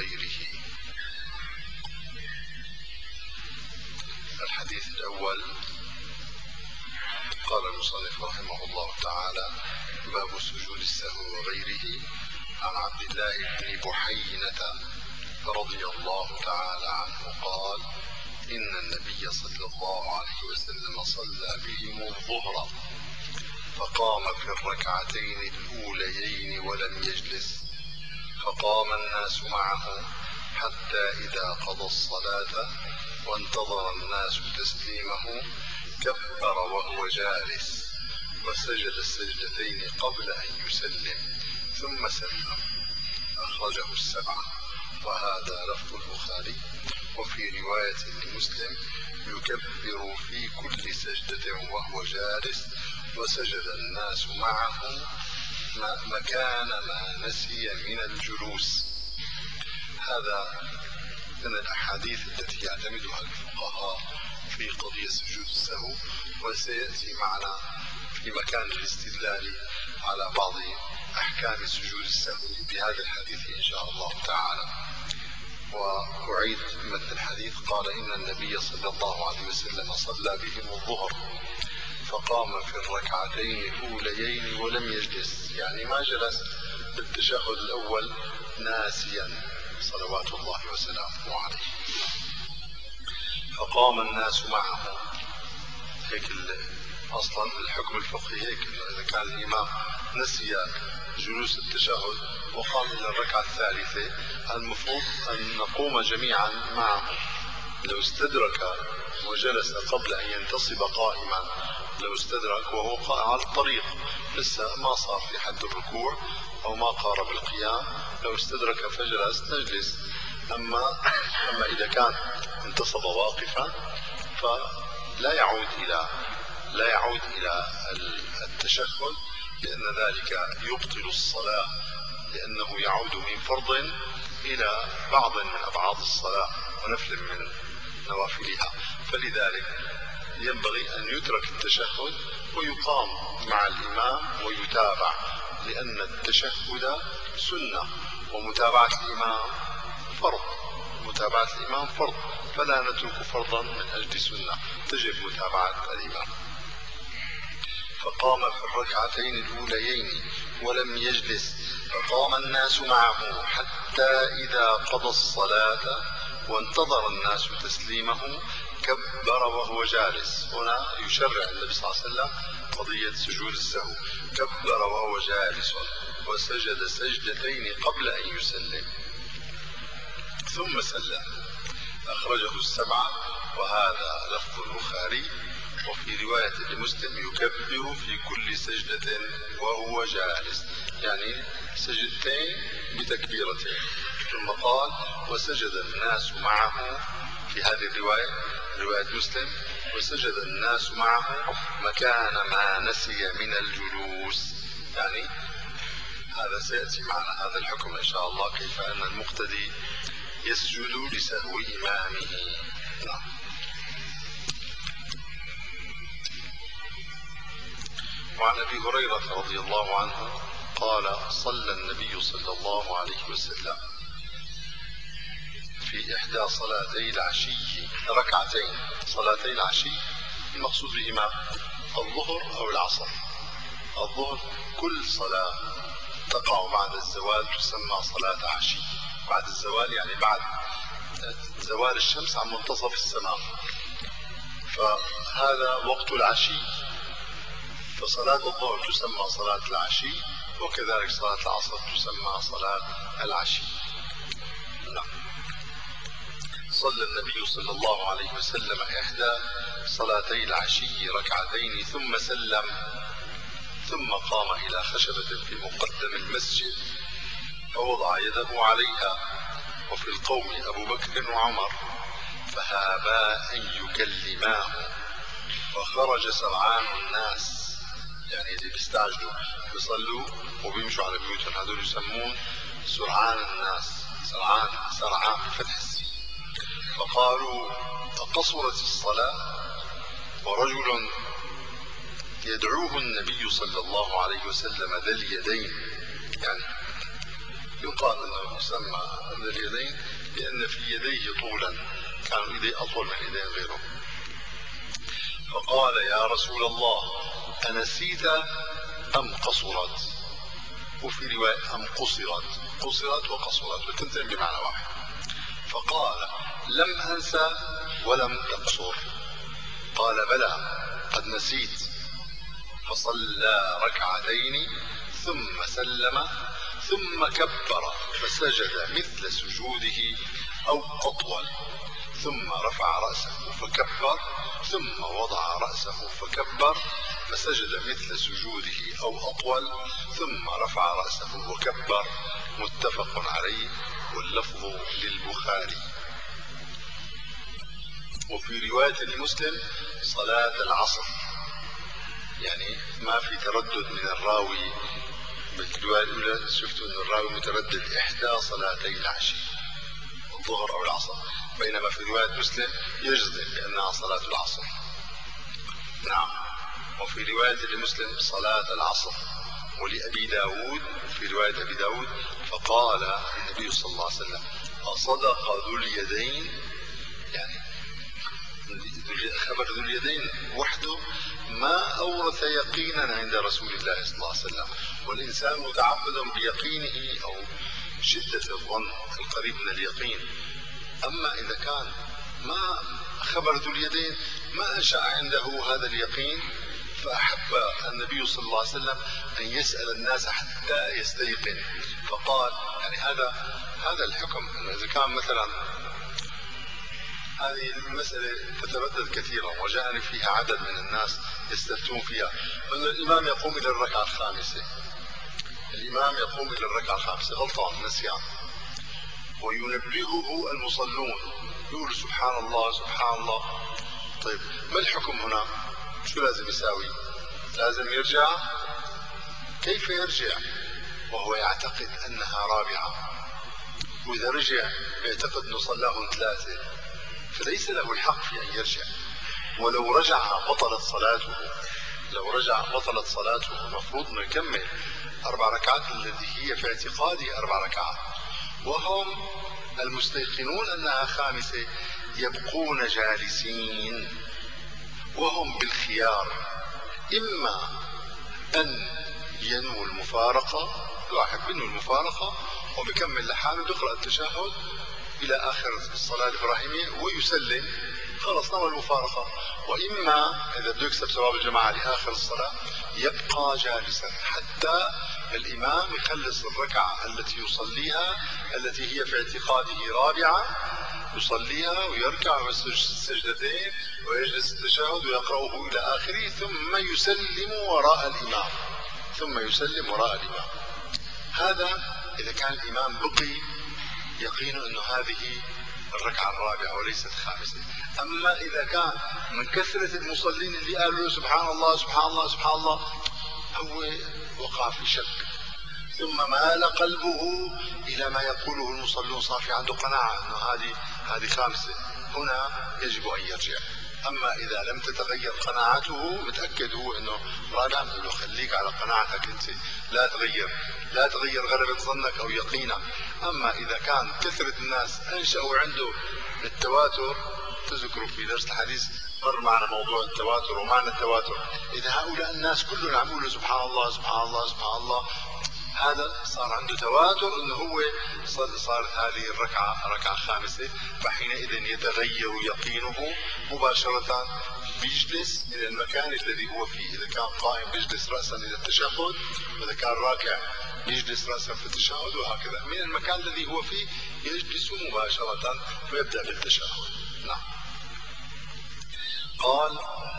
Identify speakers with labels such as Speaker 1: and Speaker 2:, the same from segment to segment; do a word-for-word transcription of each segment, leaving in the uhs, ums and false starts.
Speaker 1: وغيره. الحديث الأول قال المصنف رحمه الله تعالى: باب سجود السهو وغيره. عن عبد الله بن بحينة رضي الله تعالى عنه قال: إن النبي صلى الله عليه وسلم صلى بهم الظهر فقام في الركعتين الأوليين ولم يجلس، فقام الناس معه حتى إذا قضى الصلاة وانتظر الناس تسليمه كبر وهو جالس وسجد السجدتين قبل أن يسلم ثم سلم. أخرجه السبعة، وهذا لفظ البخاري. وفي رواية لمسلم: يكبر في كل سجدة وهو جالس وسجد الناس معه مكان ما نسي من الجلوس. هذا من الأحاديث التي يعتمدها الفقهاء في قضية سجود السهو، وسيأتي معنا في مكان الاستدلال على بعض أحكام سجود السهو بهذا الحديث إن شاء الله تعالى. وأعيد مثل الحديث: قال: إن النبي صلى الله عليه وسلم صلى بهم الظهر فقام في الركعتين الأوليين ولم يجلس، يعني ما جلس بالتشهد الأول ناسيا صلوات الله وسلامه عليه. فقام الناس معه. هيك أصلا الحكم الفقهي هيك، إذا كان الإمام نسي جلوس التشهد وقام إلى الركعة الثالثة، المفروض أن نقوم جميعا معه. لو استدرك وجلس قبل أن ينتصب قائما، لو استدرك وهو قائم على الطريق لسه ما صار في حد الركوع أو ما قارب القيام، لو استدرك فجلس نجلس. أما, أما إذا كان انتصب واقفا فلا يعود إلى لا يعود إلى التشهد، لأن ذلك يبطل الصلاة، لأنه يعود من فرض إلى بعض من أبعاد الصلاة ونفل من نوافلها. فلذلك ينبغي أن يترك التشهد ويقام مع الإمام ويتابع، لأن التشهد سنة ومتابعة الإمام فرض. متابعة الإمام فرض، فلا نترك فرضا من أجل سنة، تجب متابعة الإمام. فقام في الركعتين الأوليين ولم يجلس، فقام الناس معه حتى إذا قضى الصلاة وانتظر الناس تسليمه كبر وهو جالس. هنا يشرع النبي صلى الله عليه وسلم قضية سجود السهو. كبر وهو جالس وسجد سجدتين قبل أن يسلم ثم سلم. أخرجه السبعة، وهذا لفظ البخاري. وفي رواية لمسلم: يكبر في كل سجدة وهو جالس، يعني سجدتين بتكبيرتين. ثم قال: وسجد الناس معه. في هذه الرواية رواية مسلم: وسجد الناس معه مكان ما نسي من الجلوس. يعني هذا سيأتي معنا هذا الحكم إن شاء الله، كيف أن المقتدي يسجد لسهو إمامه. نعم. وعن أبي هريرة رضي الله عنه قال: صلى النبي صلى الله عليه وسلم في إحدى صلاتي العشي ركعتين. صلاتي العشي المقصود بهما الظهر أو العصر. الظهر كل صلاة تقع بعد الزوال تسمى صلاة عشي. بعد الزوال يعني بعد زوال الشمس عن منتصف السماء، فهذا وقت العشي. فصلاة الظهر تسمى صلاة العشي، وكذلك صلاة العصر تسمى صلاة العشي. لا. صلى النبي صلى الله عليه وسلم إحدى صلاتي العشي ركعتين ثم سلم، ثم قام إلى خشبة في مقدم المسجد فوضع يده عليها، وفي القوم أبو بكر وعمر، فهابا أن يكلماه، فخرج سرعان الناس. يعني اللي بيستعجلوا بيصلوا وبيمشوا على بيوتهم، هذول يسمون سرعان الناس، سرعان سرعان بفتح السين. فقالوا: أقصرت الصلاة ورجل يدعوه النبي صلى الله عليه وسلم ذا اليدين، يعني يقال أنه سمى ذا اليدين لأن في يديه طولا، كانوا يديه أطول من يدين غيره. فقال يا رسول الله أنسيت أم قصرت؟ وفي رواية أم قصرت، قصرت وقصرت والتنتين بمعنى واحد. فقال لم أنسى ولم تقصر. قال بلى قد نسيت. فصلى ركعتين ثم سلم ثم كبر فسجد مثل سجوده أو أطول، ثم رفع رأسه فكبر، ثم وضع رأسه فكبر فسجد مثل سجوده أو أطول، ثم رفع رأسه وكبر. متفق عليه واللفظ للبخاري. وفي رواية لمسلم صلاة العصر، يعني ما في تردد من الراوي. بالرواية الأولى شفتوا أن الراوي متردد إحدى صلاتي العشي، الظهر أو العصر، بينما في رواية مسلم يجزم بأنها صلاة العصر. نعم. وفي رواية لمسلم صلاة العصر. ولأبي داود في رواية أبي داود فقال النبي صلى الله عليه وسلم أصدق ذو اليدين، يعني خبر ذو اليدين وحده ما أورث يقينا عند رسول الله صلى الله عليه وسلم، والإنسان متعبد بيقينه أو شدة الظن القريب من اليقين. أما إذا كان ما خبر ذو اليدين ما أنشأ عنده هذا اليقين، فأحب النبي صلى الله عليه وسلم أن يسأل الناس حتى يستيقن. فقال يعني هذا هذا الحكم، إذا كان مثلا هذه المسألة تتردد كثيرا وجاءني فيها عدد من الناس يستفتون فيها، أن الإمام يقوم إلى الركعة الخامسة، الإمام يقوم إلى الركعة الخامسة غلطان نسيان، وينبهه المصلون يقول سبحان الله سبحان الله. طيب ما الحكم هنا؟ شو لازم يساوي؟ لازم يرجع؟ كيف يرجع وهو يعتقد أنها رابعة؟ وإذا رجع يعتقد أنه صلاهم ثلاثة، فليس له الحق في أن يرجع. ولو رجع بطلت صلاته، لو رجع بطلت صلاته. المفروض أنه يكمل أربع ركعات التي هي في اعتقاده أربع ركعات. وهم المستيقنون أنها خامسة يبقون جالسين وهم بالخيار، إما أن ينووا المفارقة، الواحد منه المفارقة وبكمل لحاله بيقرأ التشهد إلى آخر الصلاة الإبراهيمية ويسلم، خلص نوى المفارقة. وإما إذا بده يكسب ثواب الجماعة لآخر الصلاة يبقى جالسا حتى الإمام يخلص الركعة التي يصليها التي هي في اعتقاده رابعة، يصليها ويركع ويسجد السجدتين ويجلس التشهد ويقرأه إلى آخره، ثم يسلم وراء الإمام، ثم يسلم وراء الإمام. هذا إذا كان الإمام بقي يقين أنه هذه الركعة الرابعة وليست الخامسة. أما إذا كان من كثرة المصلين اللي قالوا سبحان الله سبحان الله سبحان الله هو وقع في شك، ثم مال قلبه إلى ما يقوله المصلون، صار في عنده قناعة أنه هذه هذه خامسة، هنا يجب أن يرجع. أما إذا لم تتغير قناعته متأكد هو أنه رابع، له خليك على قناعتك أنت، لا تغير لا تغير غلبة ظنك أو يقينك. أما إذا كان كثرة الناس أنشأوا عنده التواتر، تذكروا في درس الحديث مر معنا موضوع التواتر ومعنى التواتر، إذا هؤلاء الناس كلهم عم يقولوا سبحان الله سبحان الله سبحان الله، هذا صار عنده تواتر انه هو صارت هذه الركعه ركعه خامسه، فحينئذ يتغير يقينه مباشره، بيجلس من المكان الذي هو فيه. اذا كان قائم بيجلس راسا الى التشهد، واذا كان راكع بيجلس راسا في التشهد، وهكذا من المكان الذي هو فيه يجلس مباشره ويبدا بالتشهد. نعم. قال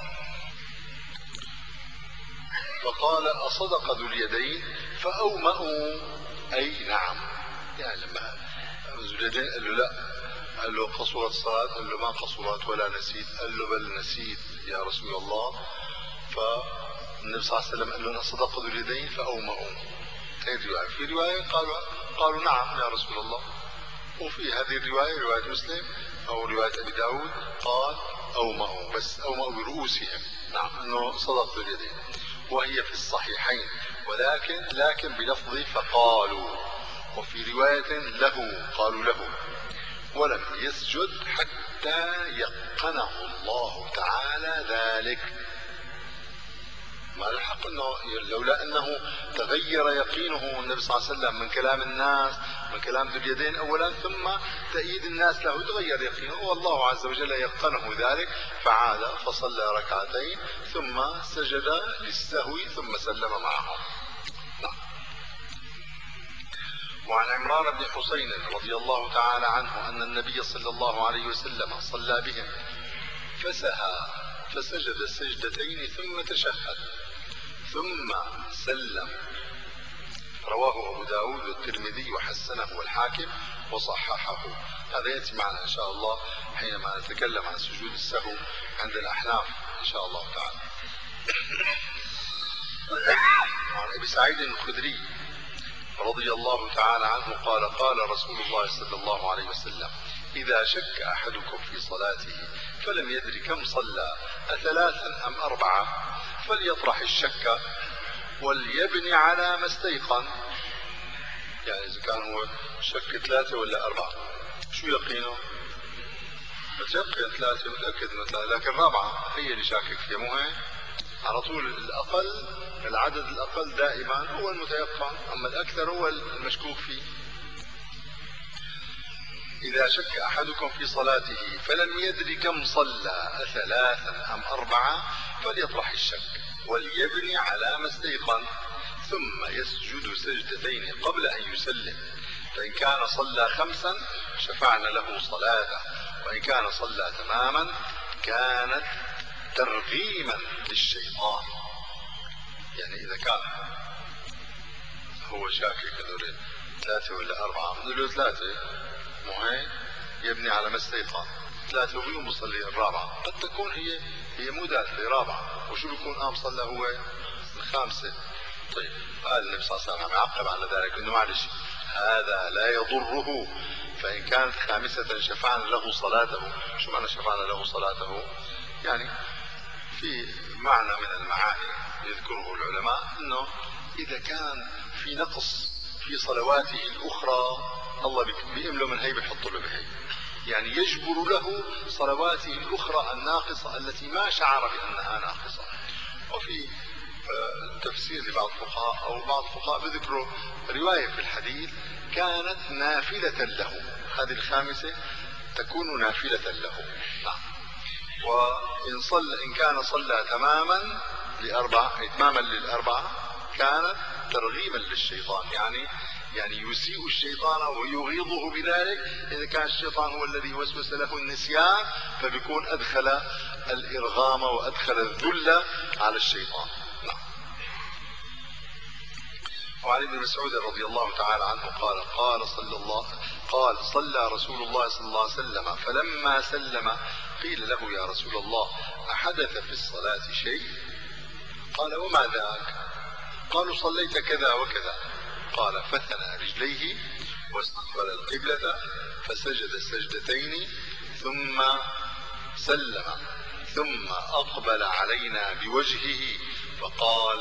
Speaker 1: فقال أصدق ذو اليدين فأومأوا، أي نعم، يعني لما ذو اليدين قال له لا، قال له قصرت الصلاة، قال له ما قصرت ولا نسيت، قال له بل نسيت يا رسول الله. فالنبي صلى الله عليه وسلم قال له أصدق ذو اليدين فأومأوا. هذه الرواية. في رواية قالوا قالوا نعم يا رسول الله. وفي هذه الرواية رواية مسلم أو رواية أبي داود قال أومأوا، بس أومأوا برؤوسهم. نعم، أنه صدق ذو اليدين، وهي في الصحيحين، ولكن لكن بلفظ فقالوا. وفي رواية له، قالوا له، ولم يسجد حتى يقنه الله تعالى ذلك. ما الحق انه لولا انه تغير يقينه النبي صلى الله عليه وسلم من كلام الناس، من كلام ذو اليدين اولا، ثم تأييد الناس له، تغير يقينه، والله عز وجل يقنه ذلك، فعاد فصلى ركعتين ثم سجد للسهو ثم سلم معهم. وعن عمران بن حسين رضي الله تعالى عنه أن النبي صلى الله عليه وسلم صلى بهم فسهى فسجد سجدتين ثم تشهد ثم سلم. رواه أبو داود والترمذي وحسنه والحاكم وصححه. هذا يأتي معنا إن شاء الله حينما نتكلم عن سجود السهو عند الأحناف إن شاء الله تعالى. وعن أبي سعيد الخدري رضي الله تعالى عنه قال قال رسول الله صلى الله عليه وسلم: إذا شك أحدكم في صلاته فلم يدر كم صلى أثلاثا أم أربعة فليطرح الشك وليبني على ما استيقن. يعني إذا كان هو شك ثلاثة ولا أربعة، شو يقينه؟ متيقن ثلاثة، متأكد من ثلاثة، لكن رابعة هي اللي شاكك فيها، مو هيك؟ على طول الأقل، العدد الأقل دائما هو المتيقن، أما الأكثر هو المشكوك فيه. إذا شك أحدكم في صلاته فلم يدر كم صلى أثلاثا أم أربعة فليطرح الشك وليبني على ما استيقن ثم يسجد سجدتين قبل أن يسلم، فإن كان صلى خمسا شفعنا له صلاته، وإن كان صلى تماما كانت ترغيما للشيطان. يعني إذا كان هو شاكك هذول ثلاثة ولا أربعة، بنقول له ثلاثة، مو هيك؟ يبني على ما استيقن ثلاثة ويقوم بصلي الرابعة، قد تكون هي هي مو ثلاثة رابعة، وشو بيكون قام صلى هو الخامسة. طيب قال النبي صلى الله عليه وسلم يعقب على ذلك انه معلش هذا لا يضره، فإن كانت خامسة شفعنا له صلاته. شو معنى شفعنا له صلاته؟ يعني في معنى من المعاني يذكره العلماء انه اذا كان في نقص في صلواته الاخرى الله بيمله من هي بيحط له بهي، يعني يجبر له صلواته الاخرى الناقصه التي ما شعر بانها ناقصه. وفي تفسير لبعض الفقهاء او بعض الفقهاء بذكروا روايه في الحديث كانت نافله له، هذه الخامسه تكون نافله له. نعم. وإن صلى إن كان صلى تماما لأربعة، إتماما للأربعة، كانت ترغيبا للشيطان، يعني يعني يسيء الشيطان ويغيظه بذلك. إذا كان الشيطان هو الذي وسوس له النسيان فبيكون أدخل الإرغام وأدخل الذل على الشيطان. نعم. وعن ابن مسعود رضي الله تعالى عنه قال قال صلى الله قال صلى رسول الله صلى الله عليه وسلم فلما سلم قيل له: يا رسول الله أحدث في الصلاة شيء؟ قال: وما ذاك؟ قالوا: صليت كذا وكذا. قال: فثنى رجليه واستقبل القبلة فسجد سجدتين ثم سلم ثم أقبل علينا بوجهه فقال: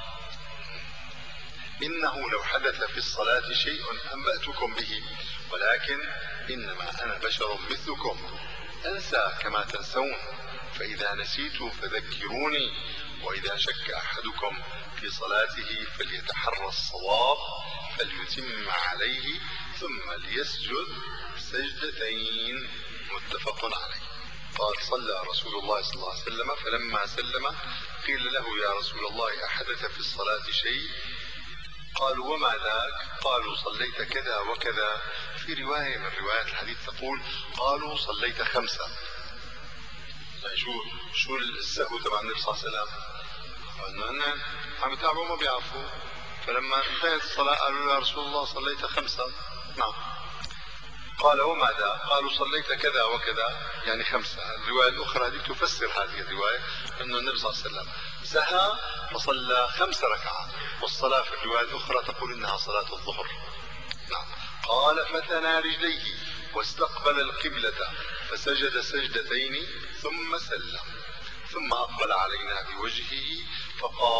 Speaker 1: إنه لو حدث في الصلاة شيء أنبأتكم به، ولكن إنما أنا بشر مثلكم أنسى كما تنسون، فإذا نسيت فذكروني، وإذا شك أحدكم في صلاته فليتحرى الصواب فليتم عليه ثم ليسجد سجدتين. متفق عليه. قال: صلى رسول الله صلى الله عليه وسلم فلما سلم قيل له: يا رسول الله أحدث في الصلاة شيء؟ قالوا: وما ذاك؟ قالوا: صليت كذا وكذا. في رواية من روايات الحديث تقول: قالوا: صليت خمسة. يعني شو شو السهو تبع النبي صلى الله عليه وسلم؟ انه هن عم يتابعوا ما بيعرفوا، فلما انتهت الصلاة قالوا له: يا رسول الله صليت خمسة. نعم. قال: وما ذا؟ قالوا: صليت كذا وكذا، يعني خمسة. الرواية الأخرى هذه تفسر هذه الرواية أنه النبي صلى الله عليه وسلم سهى فصلى خمس ركعات، والصلاة في الرواية الأخرى تقول إنها صلاة الظهر. نعم. قال: فثنى رجليه واستقبل القبلة فسجد سجدتين ثم سلم ثم أقبل علينا بوجهه فقال: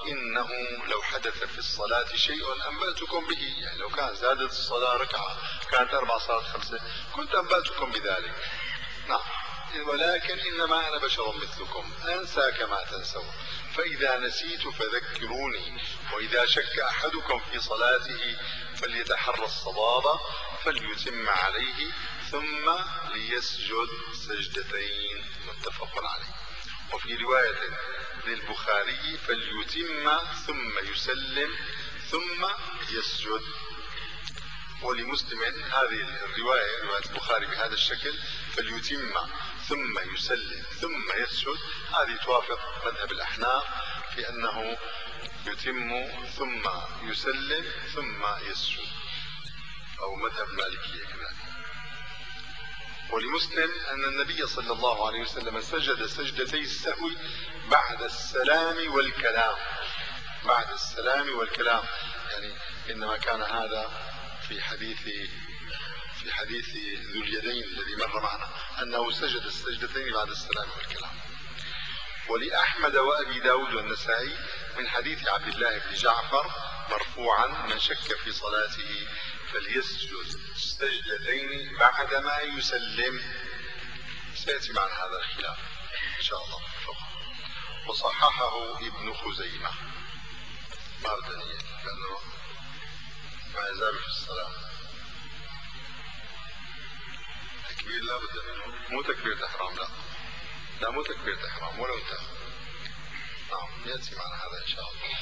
Speaker 1: إنه لو حدث في الصلاة شيء أنبأتكم به، يعني لو كان زادت الصلاة ركعة كانت أربع صلاة خمسة كنت أنبأتكم بذلك. نعم، ولكن إنما أنا بشر مثلكم أنسى كما تنسون، فإذا نسيت فذكروني، وإذا شك أحدكم في صلاته فليتحرى الصواب فليتم عليه ثم ليسجد سجدتين، متفق عليه. وفي رواية للبخاري فليتم ثم يسلم ثم يسجد. ولمسلم هذه الرواية رواية البخاري بهذا الشكل فليتم ثم يسلم ثم يسجد، هذه توافق مذهب الأحناف في أنه يتم ثم يسلم ثم يسجد، أو مذهب المالكية كذلك. ولمسلم أن النبي صلى الله عليه وسلم سجد سجدتي السهو بعد السلام والكلام، بعد السلام والكلام، يعني إنما كان هذا في حديث في حديث ذو اليدين الذي مر معنا أنه سجد السجدتين بعد السلام والكلام. ولأحمد وأبي داود والنسائي من حديث عبد الله بن جعفر مرفوعا من شك في صلاته فليسجد السجدتين بعدما يسلم. سيأتي معنا هذا الخلاف إن شاء الله. وصححه ابن خزيمة مردنية لأنه ما يزال في الصلاة تكبير لا بد منه، مو تكبير إحرام، لا لا مو تكبير إحرام ولو انتهى. نعم يأتي معنا هذا إن شاء الله.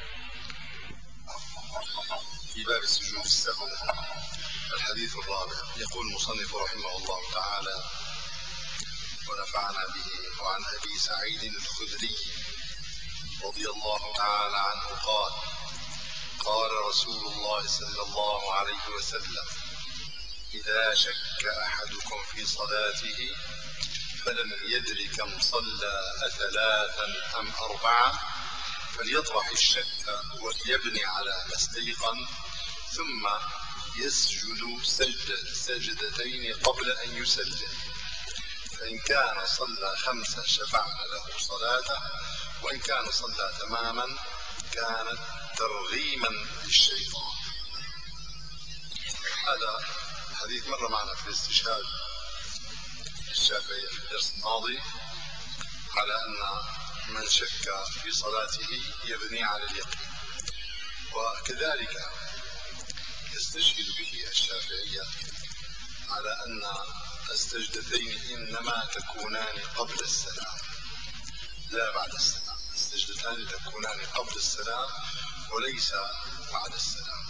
Speaker 1: في باب السجود السهو الحديث الرابع. يقول المصنف رحمه الله تعالى ونفعنا به: وعن أبي سعيد الخدري رضي الله تعالى عنه قال: قال رسول الله صلى الله عليه وسلم: إذا شك أحدكم في صلاته فلم يدر كم صلى أثلاثا أم أربعة فليطرح الشك وليبني على ما استيقن، ثم يسجد سجد سجدتين قبل أن يسلم، فإن كان صلى خمسة شفعنا له صلاته، وإن كان صلى تماما كانت ترغيما للشيطان. هذا حديث مر معنا في الاستشهاد الشافعية في الدرس الماضي على أن من شك في صلاته يبني على اليقين، وكذلك يستشهد به الشافعية على أن السجدتين إنما تكونان قبل السلام لا بعد السلام، السجدتان تكونان قبل السلام وليس بعد السلام.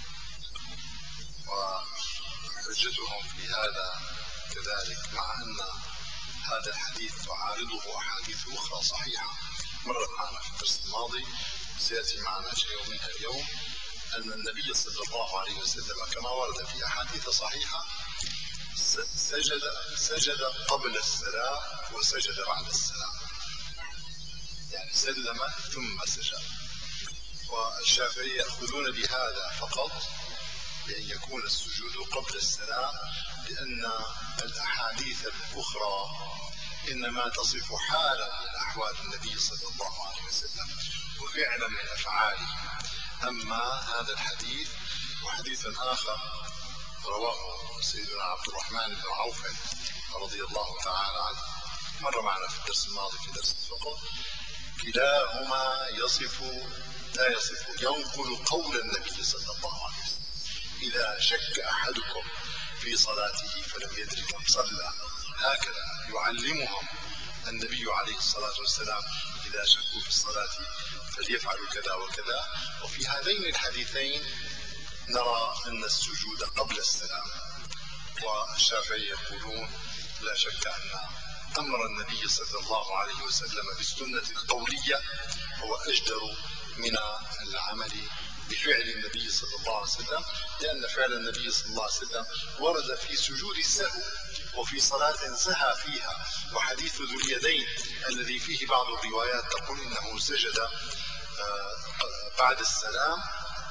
Speaker 1: وحجتهم في هذا كذلك مع أن هذا الحديث تعارضه أحاديث أخرى صحيحة مرت معنا في الدرس الماضي، سيأتي معنا شيء منها اليوم، أن النبي صلى الله عليه وسلم كما ورد في أحاديث صحيحة سجد سجد قبل السلام وسجد بعد السلام، يعني سلم ثم سجد. والشافعية يأخذون بهذا فقط بأن يكون السجود قبل السلام، لأن الأحاديث الأخرى إنما تصف حالا من أحوال النبي صلى الله عليه وسلم وفعلا من أفعاله. أما هذا الحديث وحديث آخر رواه سيدنا عبد الرحمن بن عوف رضي الله تعالى عنه مر معنا في الدرس الماضي في درس الفقه، كلاهما يصف لا يصف ينقل قول النبي صلى الله عليه وسلم: إذا شك أحدكم في صلاته فلم يدر كم صلى. هكذا يعلمهم النبي عليه الصلاة والسلام: إذا شكوا في الصلاة فليفعلوا كذا وكذا. وفي هذين الحديثين نرى أن السجود قبل السلام. والشافعي يقولون: لا شك أن أمر النبي صلى الله عليه وسلم بالسنة القولية هو أجدر من العمل بفعل النبي صلى الله عليه وسلم، لأن فعل النبي صلى الله عليه وسلم ورد في سجود السهو وفي صلاة سهى فيها. وحديث ذو اليدين الذي فيه بعض الروايات تقول إنه سجد بعد السلام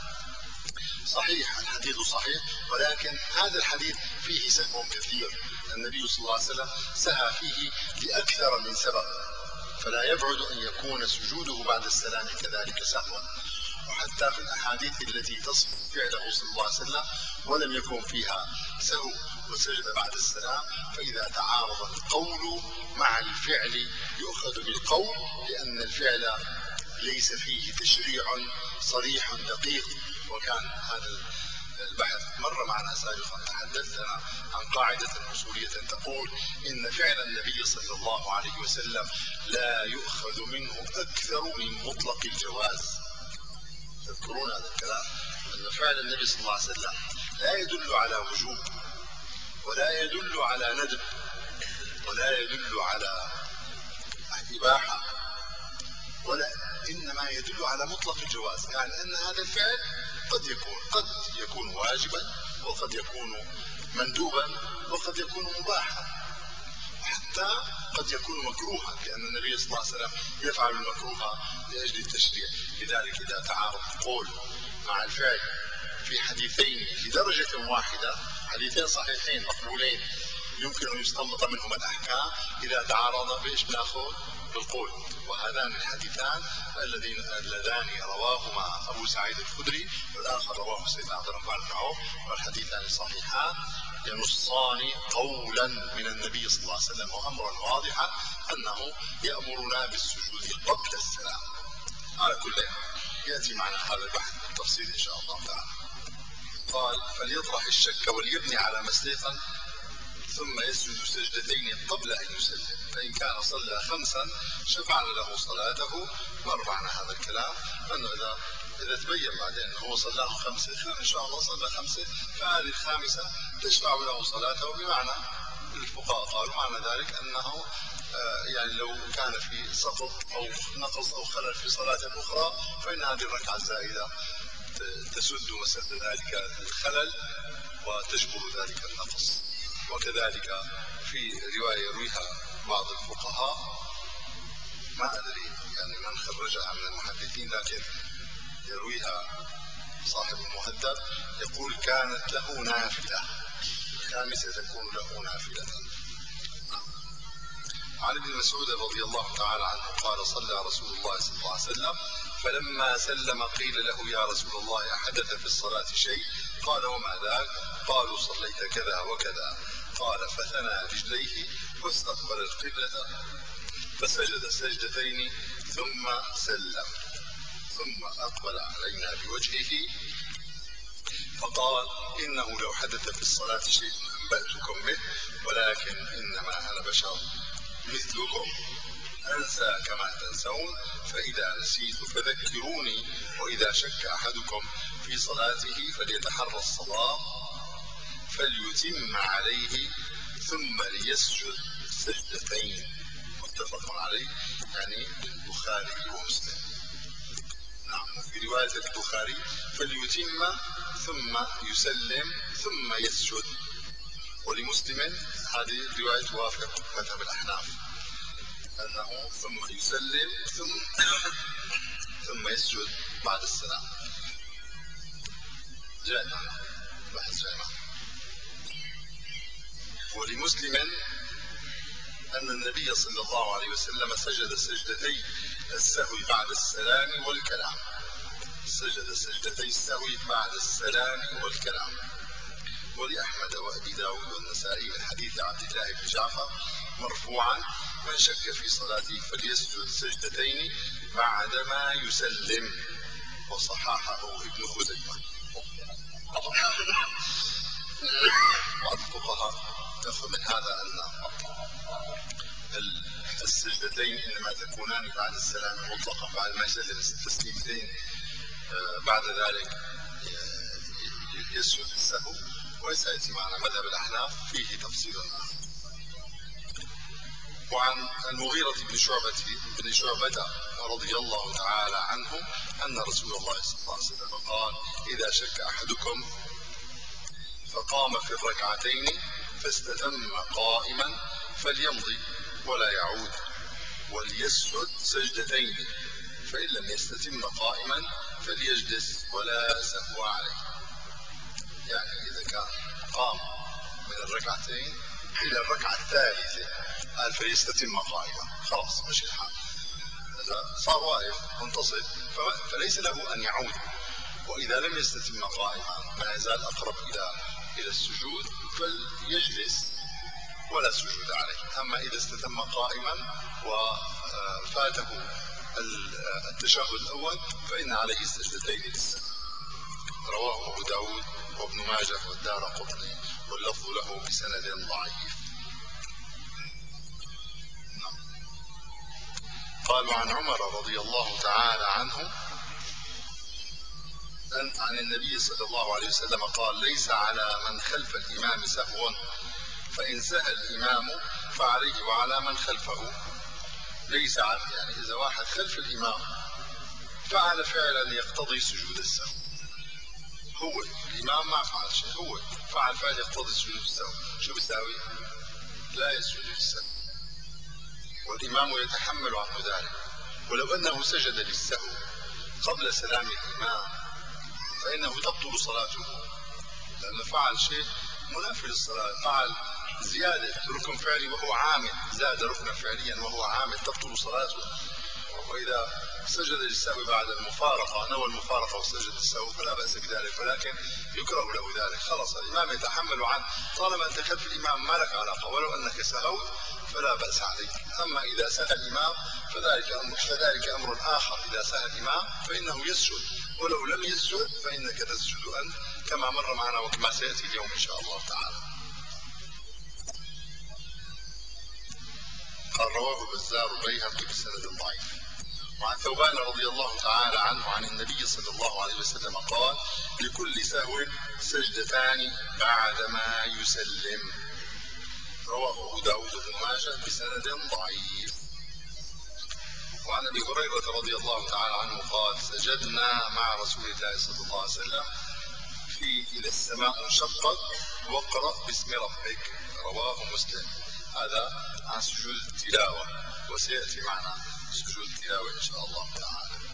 Speaker 1: صحيح، الحديث صحيح، ولكن هذا الحديث فيه سهو كثير، النبي صلى الله عليه وسلم سهى فيه لأكثر من سبب. فلا يبعد أن يكون سجوده بعد السلام كذلك سهوا. وحتى في الأحاديث التي تصف فعله صلى الله عليه وسلم ولم يكن فيها سهو وسجد بعد السلام، فإذا تعارض القول مع الفعل يؤخذ بالقول، لأن الفعل ليس فيه تشريع صريح دقيق. وكان هذا البحث مر معنا سابقا، تحدثنا عن قاعدة أصولية تقول إن فعل النبي صلى الله عليه وسلم لا يؤخذ منه أكثر من مطلق الجواز. تذكرون هذا الكلام؟ أن فعل النبي صلى الله عليه وسلم لا يدل على وجوب، ولا يدل على ندب، ولا يدل على إباحة، ولا إنما يدل على مطلق الجواز. يعني أن هذا الفعل قد يكون قد يكون واجبا، وقد يكون مندوبا، وقد يكون مباحا، حتى قد يكون مكروها، لأن النبي صلى الله عليه وسلم يفعل المكروه لأجل التشريع. لذلك إذا تعارض القول مع الفعل في حديثين لدرجة واحدة، حديثين صحيحين مقبولين يمكن أن يستنبط منهما الأحكام، إذا تعارض بإيش ناخذ؟ بالقول. وهذان الحديثان الذين اللذان رواهما أبو سعيد الخدري، والآخر رواه سيدنا عبد الرحمن بن عوف، والحديثان صحيحان ينصان قولا من النبي صلى الله عليه وسلم وأمرا واضحا أنه يأمرنا بالسجود قبل السلام. على كل يأتي معنا هذا البحث بالتفصيل إن شاء الله تعالى. قال: فليطرح الشك وليبني على ما استيقن، ثم يسجد سجدتين قبل أن يسلم، فإن كان صلى خمسا شفعنا له صلاته. مر معنا هذا الكلام أنه إذا إذا تبين بعدين أنه هو صلاه خمسة، إن شاء الله صلى خمسة، فهذه الخامسة تشفع له صلاته. بمعنى الفقهاء قالوا معنى ذلك أنه آه يعني لو كان في سقط أو نقص أو خلل في صلاة أخرى، فإن هذه الركعة الزائدة تسد مسد ذلك الخلل وتجبر ذلك النقص. وكذلك في رواية يرويها بعض الفقهاء، ما أدري يعني من خرجها من المحدثين، لكن يرويها صاحب المهذب، يقول: كانت له نافلة، الخامسة تكون له نافلة. عن ابن مسعود رضي الله تعالى عنه قال: صلى رسول الله صلى الله عليه وسلم فلما سلم قيل له: يا رسول الله أحدث في الصلاة شيء؟ قال: وما ذاك؟ قالوا: صليت كذا وكذا. قال: فثنى رجليه واستقبل القبلة فسجد سجدتين ثم سلم، ثم أقبل علينا بوجهه فقال: إنه لو حدث في الصلاة شيء أنبأتكم به، ولكن إنما أنا بشر مثلكم أنسى كما تنسون، فإذا نسيت فذكروني، وإذا شك أحدكم في صلاته فليتحرى الصواب فليتم عليه ثم ليسجد سجدتين. متفق عليه، يعني البخاري ومسلم. نعم، في رواية البخاري فليتم ثم يسلم ثم يسجد، ولمسلم هذه الرواية توافق مذهب الأحناف أنه ثم يسلم ثم ثم يسجد بعد السلام. جاء معنا بحث جاء معنا. ولمسلم أن النبي صلى الله عليه وسلم سجد سجدتي السهو بعد السلام والكلام، سجد سجدتي السهو بعد السلام والكلام. ولأحمد وأبي داود والنسائي من حديث عبد الله بن جعفر مرفوعا: من شك في صلاته فليسجد سجدتين بعدما يسلم. وصححه ابن خزيمة. بعض الفقهاء يفهم من هذا أن السجدتين إنما تكونان بعد السلام مطلقا، بعد ما يسلم التسليمتين بعد ذلك يسجد السهو. وسيأتي معنا مذهب الأحناف فيه تفصيل آخر. وعن المغيرة بن شعبة بن شعبة رضي الله تعالى عنه أن رسول الله صلى الله عليه وسلم قال: إذا شك أحدكم فقام في الركعتين فاستتم قائما فليمضي ولا يعود وليسجد سجدتين، فإن لم يستتم قائما فليجلس ولا سهو عليه. يعني إذا كان قام من الركعتين إلى الركعة الثالثة قال فليستتم قائما، خلاص مشي الحال. صار واقف منتصب، فليس له أن يعود. وإذا لم يستتم قائما ما يزال أقرب إلى إلى السجود فليجلس ولا سجود عليه. أما إذا استتم قائما وفاته التشهد الأول فإن عليه السجدتين للسهو. رواه أبو داود وابن ماجه والدارقطني واللفظ له بسند ضعيف. قال عن عمر رضي الله تعالى عنه عن النبي صلى الله عليه وسلم قال: ليس على من خلف الإمام سهو، فإن سهى الإمام فعليه وعلى من خلفه. ليس على، يعني إذا واحد خلف الإمام فعل فعلا يقتضي سجود السهو، هو الإمام ما فعل شيء، هو فعل فعل يقتضي سجود السهو، شو بيساوي؟ لا يسجد للسهو، والإمام يتحمل عنه ذلك. ولو أنه سجد للسهو قبل سلام الإمام فإنه تبطل صلاته، لأنه فعل شيء منافي للصلاة، فعل زيادة ركن فعلي وهو عامل، زاد ركنا فعليا وهو عامل، تبطل صلاته. وإذا سجد للسهو بعد المفارقة، نوى المفارقة وسجد للسهو فلا بأس بذلك، ولكن يكره له ذلك. خلاص الإمام يتحمل عنه، طالما أنت خلف الإمام ما لك علاقة، ولو أنك سهوت فلا بأس عليك. أما إذا سهى الإمام فذلك أمر, فذلك أمر آخر. إذا سهى الإمام فإنه يسجد، ولو لم يسجد فإنك تسجد أنت، كما مر معنا وكما سيأتي اليوم إن شاء الله تعالى. قال: رواه البزار والبيهقي بسند ضعيف. وعن ثوبان رضي الله تعالى عنه عن النبي صلى الله عليه وسلم قال: لكل سهو سجدتان بعدما يسلم. رواه أبو داود بن ماجه بسند ضعيف. وعن ابي هريره رضي الله تعالى عنه قال: سجدنا مع رسول الله صلى الله عليه وسلم في إذا السماء انشقت واقرأ باسم ربك. رواه مسلم. هذا عن سجود التلاوة، وسيأتي معنا سجود التلاوة إن شاء الله تعالى.